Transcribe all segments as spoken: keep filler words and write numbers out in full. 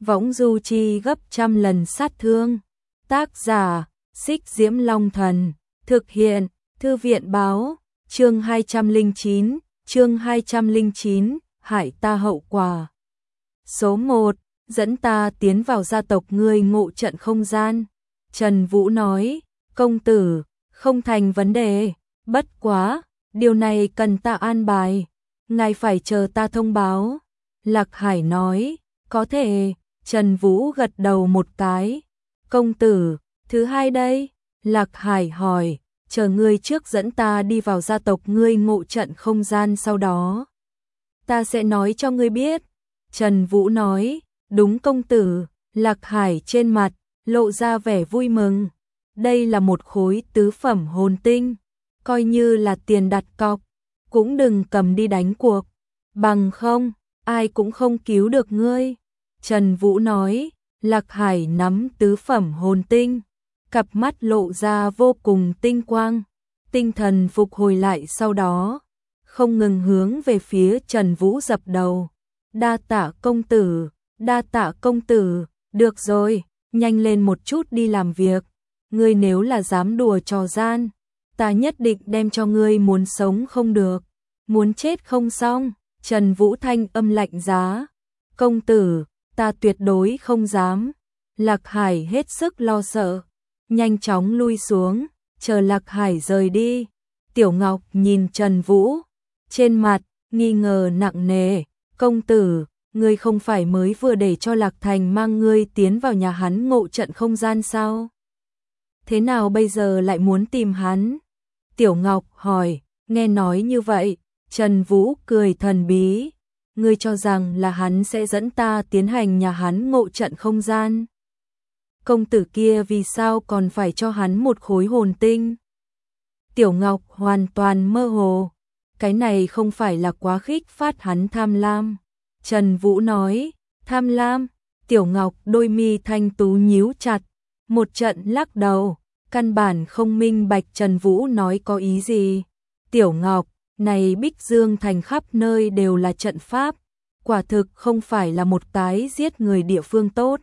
võng du chi gấp trăm lần sát thương. Tác giả, Xích Diễm Long Thần, thực hiện, Thư viện báo, chương hai trăm lẻ chín, chương hai trăm lẻ chín, hại ta hậu quả. Số một, dẫn ta tiến vào gia tộc ngươi ngộ trận không gian. Trần Vũ nói, công tử, không thành vấn đề, bất quá, điều này cần ta an bài, ngài phải chờ ta thông báo. Lạc Hải nói, có thể. Trần Vũ gật đầu một cái. Công tử, thứ hai đây? Lạc Hải hỏi, chờ ngươi trước dẫn ta đi vào gia tộc ngươi ngộ trận không gian, sau đó ta sẽ nói cho ngươi biết. Trần Vũ nói, đúng công tử. Lạc Hải trên mặt lộ ra vẻ vui mừng. Đây là một khối tứ phẩm hồn tinh, coi như là tiền đặt cọc, cũng đừng cầm đi đánh cuộc, bằng không, ai cũng không cứu được ngươi. Trần Vũ nói, Lạc Hải nắm tứ phẩm hồn tinh, cặp mắt lộ ra vô cùng tinh quang, tinh thần phục hồi lại, sau đó không ngừng hướng về phía Trần Vũ dập đầu. Đa tạ công tử, đa tạ công tử, được rồi, nhanh lên một chút đi làm việc, ngươi nếu là dám đùa trò gian, ta nhất định đem cho ngươi muốn sống không được, muốn chết không xong. Trần Vũ thanh âm lạnh giá, công tử, ta tuyệt đối không dám. Lạc Hải hết sức lo sợ, nhanh chóng lui xuống, chờ Lạc Hải rời đi. Tiểu Ngọc nhìn Trần Vũ, trên mặt nghi ngờ nặng nề, công tử, ngươi không phải mới vừa để cho Lạc Thành mang ngươi tiến vào nhà hắn ngộ trận không gian sao? Thế nào bây giờ lại muốn tìm hắn? Tiểu Ngọc hỏi. Nghe nói như vậy, Trần Vũ cười thần bí, ngươi cho rằng là hắn sẽ dẫn ta tiến hành nhà hắn ngộ trận không gian? Công tử kia vì sao còn phải cho hắn một khối hồn tinh? Tiểu Ngọc hoàn toàn mơ hồ, cái này không phải là quá khích phát hắn tham lam? Trần Vũ nói, tham lam? Tiểu Ngọc đôi mi thanh tú nhíu chặt, một trận lắc đầu, căn bản không minh bạch Trần Vũ nói có ý gì. Tiểu Ngọc, này Bích Dương thành khắp nơi đều là trận pháp, quả thực không phải là một cái giết người địa phương tốt.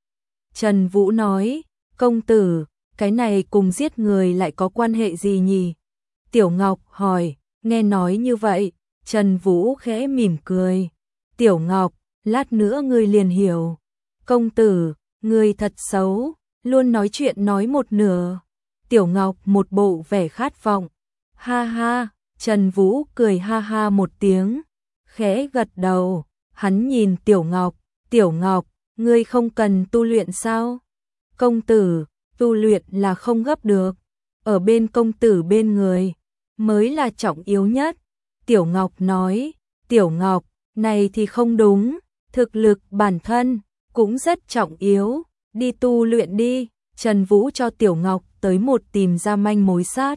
Trần Vũ nói, công tử, cái này cùng giết người lại có quan hệ gì nhỉ? Tiểu Ngọc hỏi. Nghe nói như vậy, Trần Vũ khẽ mỉm cười. Tiểu Ngọc, lát nữa ngươi liền hiểu. Công tử, ngươi thật xấu, luôn nói chuyện nói một nửa. Tiểu Ngọc một bộ vẻ khát vọng. Ha ha, Trần Vũ cười ha ha một tiếng, khẽ gật đầu. Hắn nhìn Tiểu Ngọc, Tiểu Ngọc, ngươi không cần tu luyện sao? Công tử, tu luyện là không gấp được, ở bên công tử bên người mới là trọng yếu nhất. Tiểu Ngọc nói. Tiểu Ngọc, này thì không đúng, thực lực bản thân cũng rất trọng yếu, đi tu luyện đi. Trần Vũ cho Tiểu Ngọc tới một tìm ra manh mối sát.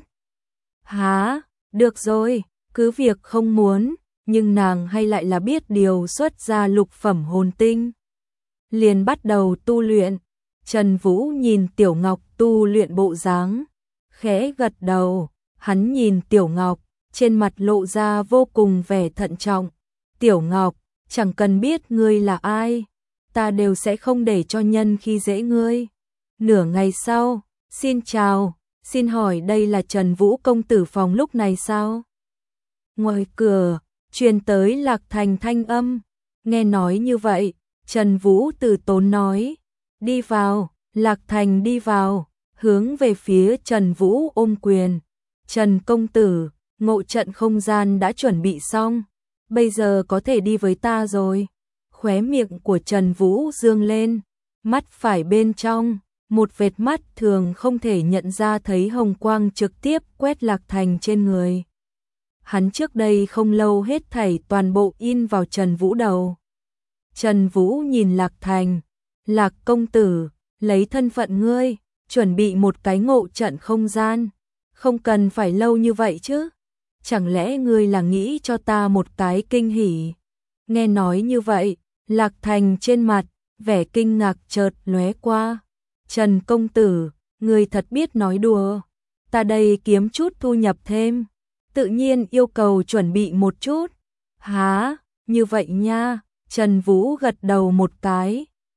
Hả, được rồi, cứ việc không muốn, nhưng nàng hay lại là biết điều xuất ra lục phẩm hồn tinh, liền bắt đầu tu luyện. Trần Vũ nhìn Tiểu Ngọc tu luyện bộ dáng, khẽ gật đầu. Hắn nhìn Tiểu Ngọc, trên mặt lộ ra vô cùng vẻ thận trọng. Tiểu Ngọc, chẳng cần biết ngươi là ai, ta đều sẽ không để cho nhân khi dễ ngươi. Nửa ngày sau, xin chào, xin hỏi đây là Trần Vũ công tử phòng lúc này sao? Ngoài cửa, truyền tới Lạc Thành thanh âm. Nghe nói như vậy, Trần Vũ từ tốn nói, đi vào. Lạc Thành đi vào, hướng về phía Trần Vũ ôm quyền. Trần công tử, ngộ trận không gian đã chuẩn bị xong, bây giờ có thể đi với ta rồi. Khóe miệng của Trần Vũ dương lên, mắt phải bên trong, một vệt mắt thường không thể nhận ra thấy hồng quang trực tiếp quét Lạc Thành trên người. Hắn trước đây không lâu hết thảy toàn bộ in vào Trần Vũ đầu. Trần Vũ nhìn Lạc Thành, Lạc công tử, lấy thân phận ngươi, chuẩn bị một cái ngộ trận không gian, không cần phải lâu như vậy chứ. Chẳng lẽ ngươi là nghĩ cho ta một cái kinh hỉ? Nghe nói như vậy, Lạc Thành trên mặt, vẻ kinh ngạc chợt lóe qua. Trần công tử, ngươi thật biết nói đùa. Ta đây kiếm chút thu nhập thêm, tự nhiên yêu cầu chuẩn bị một chút. Hả, như vậy nha. Trần Vũ gật đầu một cái.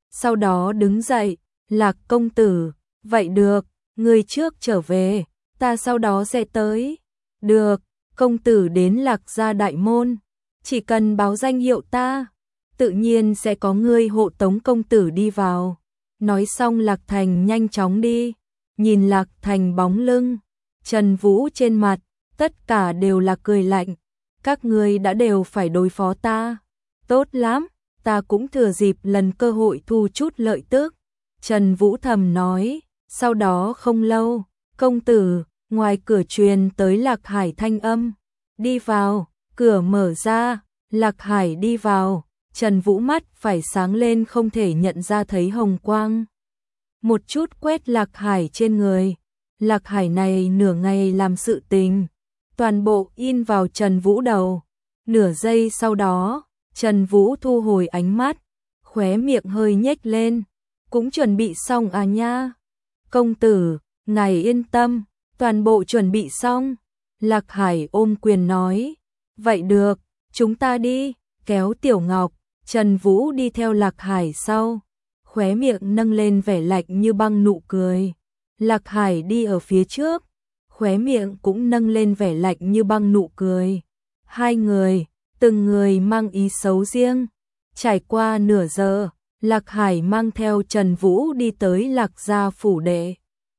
sau đó đứng dậy, Lạc công tử, vậy được, ngươi trước trở về, ta sau đó sẽ tới. Được, công tử đến Lạc gia đại môn, chỉ cần báo danh hiệu ta, tự nhiên sẽ có người hộ tống công tử đi vào. Nói xong Lạc Thành nhanh chóng đi, nhìn Lạc Thành bóng lưng, Trần Vũ trên mặt, tất cả đều là cười lạnh. Các ngươi đã đều phải đối phó ta. Tốt lắm, ta cũng thừa dịp lần cơ hội thu chút lợi tức. Trần Vũ thầm nói, sau đó không lâu, công tử, ngoài cửa truyền tới Lạc Hải thanh âm. Đi vào, cửa mở ra, Lạc Hải đi vào, Trần Vũ mắt phải sáng lên không thể nhận ra thấy hồng quang. Một chút quét Lạc Hải trên người. Lạc Hải này nửa ngày làm sự tình, toàn bộ in vào Trần Vũ đầu. Nửa giây sau đó, Trần Vũ thu hồi ánh mắt, khóe miệng hơi nhếch lên, cũng chuẩn bị xong à nha. Công tử, ngài yên tâm, toàn bộ chuẩn bị xong. Lạc Hải ôm quyền nói, vậy được, chúng ta đi, kéo Tiểu Ngọc. Trần Vũ đi theo Lạc Hải sau, khóe miệng nâng lên vẻ lạnh như băng nụ cười. Lạc Hải đi ở phía trước, khóe miệng cũng nâng lên vẻ lạnh như băng nụ cười. Hai người, từng người mang ý xấu riêng. Trải qua nửa giờ, Lạc Hải mang theo Trần Vũ đi tới Lạc gia phủ đệ.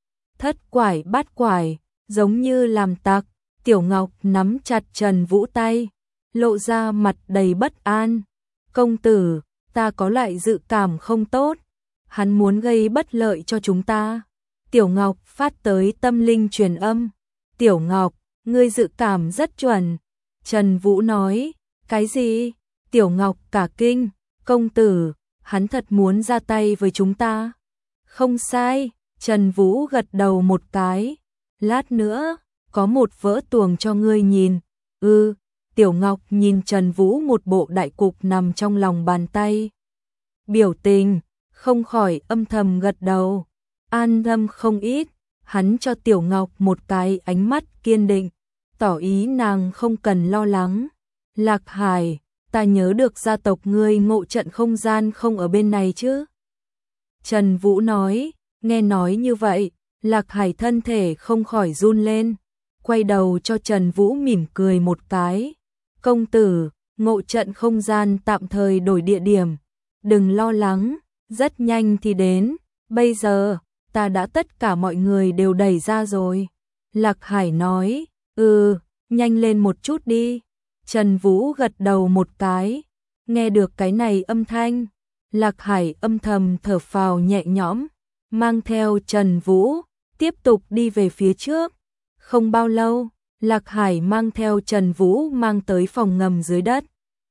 Thất quải bát quải, giống như làm tặc. Tiểu Ngọc nắm chặt Trần Vũ tay, lộ ra mặt đầy bất an. Công tử, ta có loại dự cảm không tốt, hắn muốn gây bất lợi cho chúng ta. Tiểu Ngọc phát tới tâm linh truyền âm. Tiểu Ngọc, ngươi dự cảm rất chuẩn. Trần Vũ nói, cái gì? Tiểu Ngọc cả kinh, công tử, hắn thật muốn ra tay với chúng ta. Không sai, Trần Vũ gật đầu một cái. Lát nữa, có một vỡ tuồng cho ngươi nhìn. Ừ, Tiểu Ngọc nhìn Trần Vũ một bộ đại cục nằm trong lòng bàn tay. Biểu tình, không khỏi âm thầm gật đầu. An tâm không ít, hắn cho Tiểu Ngọc một cái ánh mắt kiên định, tỏ ý nàng không cần lo lắng. Lạc Hải, ta nhớ được gia tộc ngươi ngộ trận không gian không ở bên này chứ? Trần Vũ nói, nghe nói như vậy, Lạc Hải thân thể không khỏi run lên, quay đầu cho Trần Vũ mỉm cười một cái. Công tử, ngộ trận không gian tạm thời đổi địa điểm, đừng lo lắng, rất nhanh thì đến, bây giờ, ta đã tất cả mọi người đều đẩy ra rồi. Lạc Hải nói, ừ, nhanh lên một chút đi. Trần Vũ gật đầu một cái, nghe được cái này âm thanh, Lạc Hải âm thầm thở phào nhẹ nhõm, mang theo Trần Vũ, tiếp tục đi về phía trước. Không bao lâu, Lạc Hải mang theo Trần Vũ mang tới phòng ngầm dưới đất.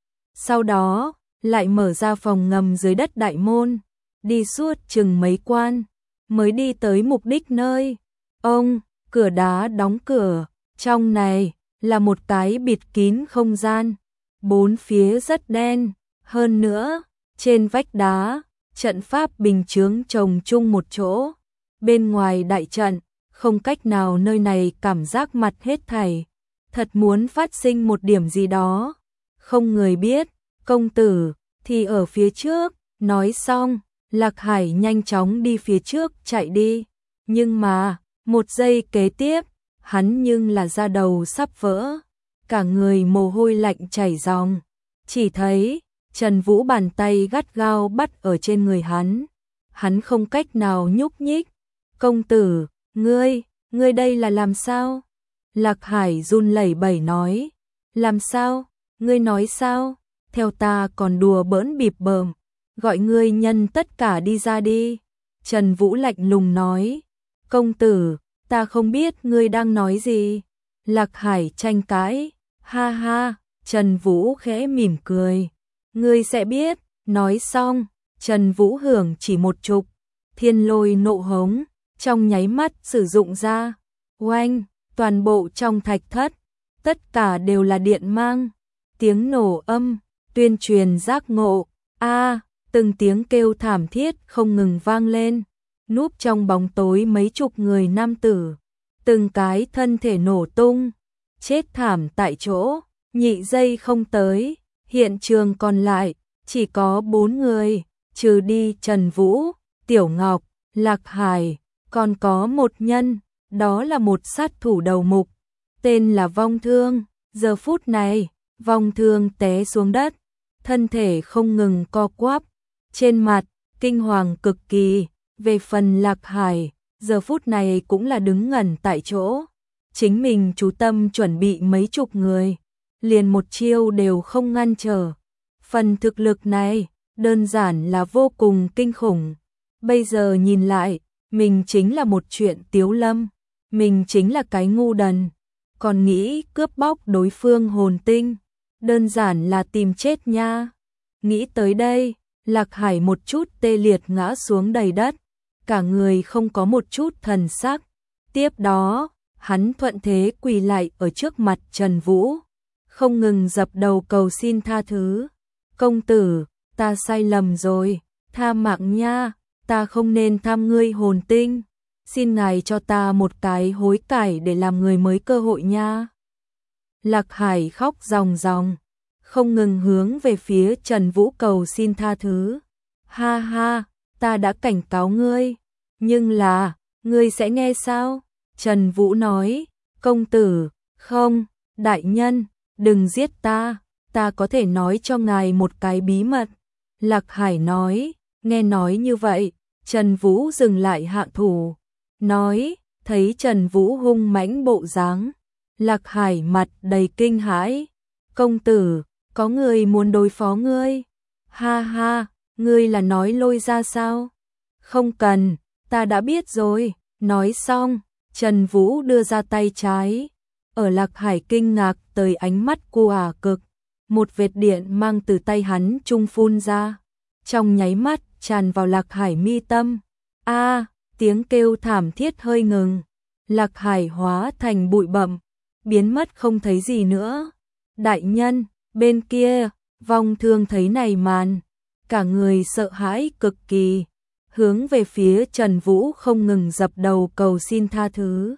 Sau đó, lại mở ra phòng ngầm dưới đất đại môn, đi suốt chừng mấy quan, mới đi tới mục đích nơi. Ông, cửa đá đóng cửa, trong này là một cái bịt kín không gian, bốn phía rất đen, hơn nữa, trên vách đá, trận pháp bình chướng chồng chung một chỗ, bên ngoài đại trận, không cách nào nơi này cảm giác mặt hết thảy, thật muốn phát sinh một điểm gì đó, không người biết, công tử, thì ở phía trước, nói xong, Lạc Hải nhanh chóng đi phía trước chạy đi, nhưng mà, một giây kế tiếp, hắn nhưng là da đầu sắp vỡ, cả người mồ hôi lạnh chảy ròng, chỉ thấy, Trần Vũ bàn tay gắt gao bắt ở trên người hắn, hắn không cách nào nhúc nhích. Công tử, ngươi, ngươi đây là làm sao? Lạc Hải run lẩy bẩy nói, làm sao? Ngươi nói sao? Theo ta còn đùa bỡn bịp bợm, gọi ngươi nhân tất cả đi ra đi. Trần Vũ lạnh lùng nói, công tử, ta không biết ngươi đang nói gì. Lạc Hải tranh cãi, ha ha, Trần Vũ khẽ mỉm cười, ngươi sẽ biết. Nói xong, Trần Vũ hưởng chỉ một chục, thiên lôi nộ hống, trong nháy mắt sử dụng ra, oanh, toàn bộ trong thạch thất, tất cả đều là điện mang, tiếng nổ âm, tuyên truyền giác ngộ, a, từng tiếng kêu thảm thiết không ngừng vang lên, núp trong bóng tối mấy chục người nam tử, từng cái thân thể nổ tung, chết thảm tại chỗ, nhị giây không tới, hiện trường còn lại, chỉ có bốn người, trừ đi Trần Vũ, Tiểu Ngọc, Lạc Hải, còn có một nhân, đó là một sát thủ đầu mục, tên là Vong Thương. Giờ phút này, Vong Thương té xuống đất, thân thể không ngừng co quắp, trên mặt, kinh hoàng cực kỳ. Về phần Lạc Hải, giờ phút này cũng là đứng ngẩn tại chỗ, chính mình chú tâm chuẩn bị mấy chục người, liền một chiêu đều không ngăn trở. Phần thực lực này, đơn giản là vô cùng kinh khủng. Bây giờ nhìn lại, mình chính là một chuyện tiếu lâm, mình chính là cái ngu đần, còn nghĩ cướp bóc đối phương hồn tinh, đơn giản là tìm chết nha. Nghĩ tới đây, Lạc Hải một chút tê liệt ngã xuống đầy đất, cả người không có một chút thần sắc. Tiếp đó, hắn thuận thế quỳ lại ở trước mặt Trần Vũ, không ngừng dập đầu cầu xin tha thứ. Công tử, ta sai lầm rồi, tha mạng nha, ta không nên tham ngươi hồn tinh, xin ngài cho ta một cái hối cải để làm người mới cơ hội nha. Lạc Hải khóc ròng ròng, không ngừng hướng về phía Trần Vũ cầu xin tha thứ. Ha ha, ta đã cảnh cáo ngươi, nhưng là, ngươi sẽ nghe sao? Trần Vũ nói, công tử, không, đại nhân, đừng giết ta, ta có thể nói cho ngài một cái bí mật. Lạc Hải nói, nghe nói như vậy, Trần Vũ dừng lại hạ thủ, nói, thấy Trần Vũ hung mãnh bộ dáng, Lạc Hải mặt đầy kinh hãi, công tử, có người muốn đối phó ngươi. Ha ha, ngươi là nói Lôi ra sao? Không cần, ta đã biết rồi. Nói xong, Trần Vũ đưa ra tay trái, ở Lạc Hải kinh ngạc tới ánh mắt cu ả cực, một vệt điện mang từ tay hắn trung phun ra, trong nháy mắt tràn vào Lạc Hải mi tâm. A, tiếng kêu thảm thiết hơi ngừng, Lạc Hải hóa thành bụi bặm, biến mất không thấy gì nữa. Đại nhân, bên kia, Vong Thương thấy này màn, cả người sợ hãi cực kỳ, hướng về phía Trần Vũ không ngừng dập đầu cầu xin tha thứ.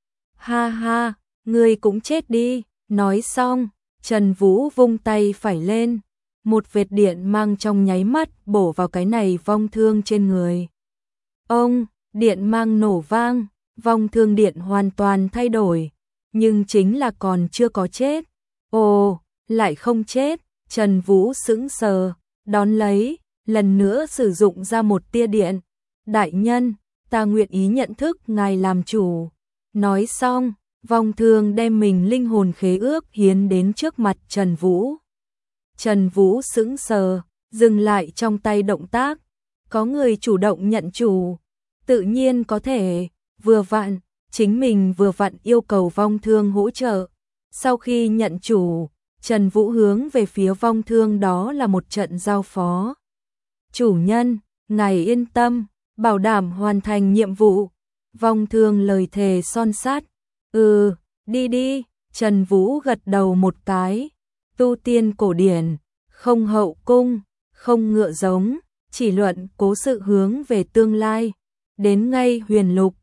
Ha ha, ngươi cũng chết đi. Nói xong, Trần Vũ vung tay phải lên, một vệt điện mang trong nháy mắt bổ vào cái này Vong Thương trên người. Ông, điện mang nổ vang, Vong Thương điện hoàn toàn thay đổi, nhưng chính là còn chưa có chết. Ồ, lại không chết. Trần Vũ sững sờ, đón lấy, lần nữa sử dụng ra một tia điện. Đại nhân, ta nguyện ý nhận thức ngài làm chủ. Nói xong, Vong Thương đem mình linh hồn khế ước hiến đến trước mặt Trần Vũ. Trần Vũ sững sờ, dừng lại trong tay động tác. Có người chủ động nhận chủ, tự nhiên có thể, vừa vặn, chính mình vừa vặn yêu cầu Vong Thương hỗ trợ. Sau khi nhận chủ, Trần Vũ hướng về phía Vong Thương đó là một trận giao phó. Chủ nhân, ngài yên tâm, bảo đảm hoàn thành nhiệm vụ. Vong Thương lời thề son sắt. Ừ, đi đi. Trần Vũ gật đầu một cái. Tu tiên cổ điển, không hậu cung, không ngựa giống, chỉ luận cố sự hướng về tương lai. Đến ngay huyền lục,